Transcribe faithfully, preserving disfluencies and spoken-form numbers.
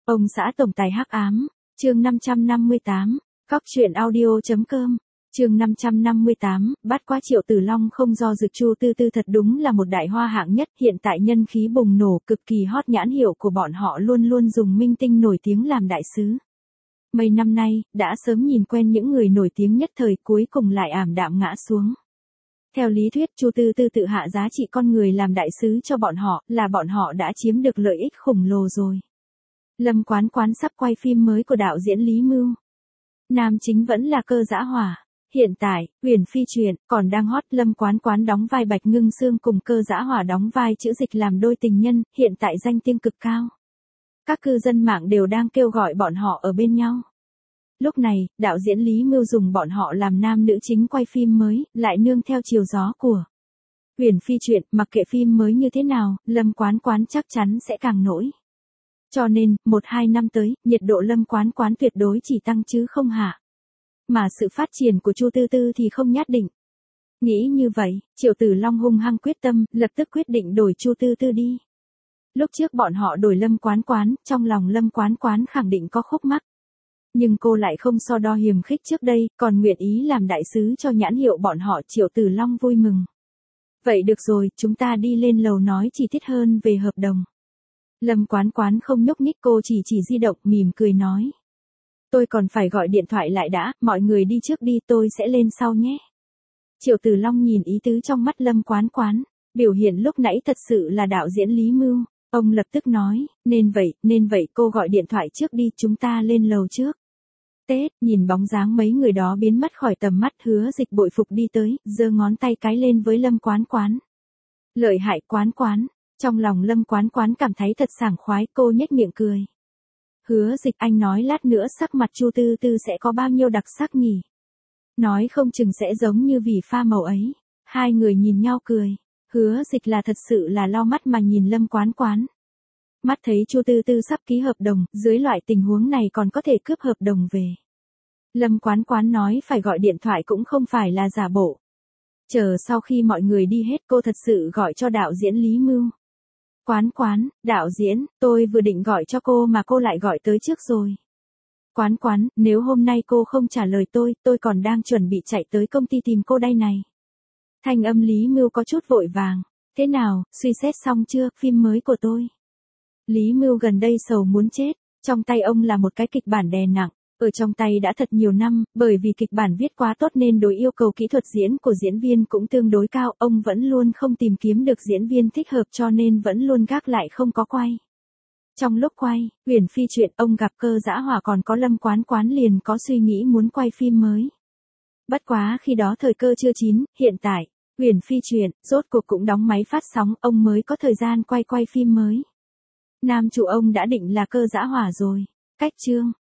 Ông xã tổng tài hắc ám, chương năm trăm năm mươi tám, cóc truyện audio.com, chương năm trăm năm mươi tám, bắt quá Triệu Tử Long không do dự. Chu Tư Tư thật đúng là một đại hoa hạng nhất, hiện tại nhân khí bùng nổ, cực kỳ hot, nhãn hiệu của bọn họ luôn luôn dùng minh tinh nổi tiếng làm đại sứ. Mấy năm nay, đã sớm nhìn quen những người nổi tiếng nhất thời, cuối cùng lại ảm đạm ngã xuống. Theo lý thuyết, Chu Tư Tư tự hạ giá trị con người làm đại sứ cho bọn họ, là bọn họ đã chiếm được lợi ích khổng lồ rồi. Lâm Quán Quán sắp quay phim mới của đạo diễn Lý Mưu. Nam chính vẫn là Cơ Dã Hỏa. Hiện tại, Huyền Phi truyện còn đang hot. Lâm Quán Quán đóng vai Bạch Ngưng Sương cùng Cơ Dã Hỏa đóng vai Chữ Dịch làm đôi tình nhân, hiện tại danh tiếng cực cao. Các cư dân mạng đều đang kêu gọi bọn họ ở bên nhau. Lúc này, đạo diễn Lý Mưu dùng bọn họ làm nam nữ chính quay phim mới, lại nương theo chiều gió của Huyền Phi truyện, mặc kệ phim mới như thế nào, Lâm Quán Quán chắc chắn sẽ càng nổi. Cho nên, một hai năm tới, nhiệt độ Lâm Quán Quán tuyệt đối chỉ tăng chứ không hạ. Mà sự phát triển của Chu Tư Tư thì không nhất định. Nghĩ như vậy, Triệu Tử Long hung hăng quyết tâm, lập tức quyết định đổi Chu Tư Tư đi. Lúc trước bọn họ đổi Lâm Quán Quán, trong lòng Lâm Quán Quán khẳng định có khúc mắc. Nhưng cô lại không so đo hiềm khích trước đây, còn nguyện ý làm đại sứ cho nhãn hiệu bọn họ. Triệu Tử Long vui mừng. Vậy được rồi, chúng ta đi lên lầu nói chi tiết hơn về hợp đồng. Lâm Quán Quán không nhúc nhích, cô chỉ chỉ di động, mỉm cười nói. Tôi còn phải gọi điện thoại lại đã, mọi người đi trước đi, tôi sẽ lên sau nhé. Triệu Tử Long nhìn ý tứ trong mắt Lâm Quán Quán, biểu hiện lúc nãy thật sự là đạo diễn Lý Mưu. Ông lập tức nói, nên vậy, nên vậy cô gọi điện thoại trước đi, chúng ta lên lầu trước. Tết, nhìn bóng dáng mấy người đó biến mất khỏi tầm mắt, Hứa Dịch bội phục đi tới, giơ ngón tay cái lên với Lâm Quán Quán. Lợi hại Quán Quán. Trong lòng Lâm Quán Quán cảm thấy thật sảng khoái, cô nhếch miệng cười. Hứa Dịch, anh nói lát nữa sắc mặt Chu Tư Tư sẽ có bao nhiêu đặc sắc nhỉ? Nói không chừng sẽ giống như vì pha màu ấy. Hai người nhìn nhau cười. Hứa Dịch là thật sự là lau mắt mà nhìn Lâm Quán Quán. Mắt thấy Chu Tư Tư sắp ký hợp đồng, dưới loại tình huống này còn có thể cướp hợp đồng về. Lâm Quán Quán nói phải gọi điện thoại cũng không phải là giả bộ. Chờ sau khi mọi người đi hết, cô thật sự gọi cho đạo diễn Lý Mưu. Quán Quán, đạo diễn, tôi vừa định gọi cho cô mà cô lại gọi tới trước rồi. Quán Quán, nếu hôm nay cô không trả lời tôi, tôi còn đang chuẩn bị chạy tới công ty tìm cô đây này. Thanh âm Lý Mưu có chút vội vàng. Thế nào, suy xét xong chưa, phim mới của tôi? Lý Mưu gần đây sầu muốn chết, trong tay ông là một cái kịch bản đè nặng. Ở trong tay đã thật nhiều năm, bởi vì kịch bản viết quá tốt nên đối yêu cầu kỹ thuật diễn của diễn viên cũng tương đối cao, ông vẫn luôn không tìm kiếm được diễn viên thích hợp cho nên vẫn luôn gác lại không có quay. Trong lúc quay, Huyền Phi truyện, ông gặp Cơ Dã Hỏa còn có Lâm Quán Quán liền có suy nghĩ muốn quay phim mới. Bất quá khi đó thời cơ chưa chín, hiện tại, Huyền Phi truyện, rốt cuộc cũng đóng máy phát sóng, ông mới có thời gian quay quay phim mới. Nam chủ ông đã định là Cơ Dã Hỏa rồi. Cách chương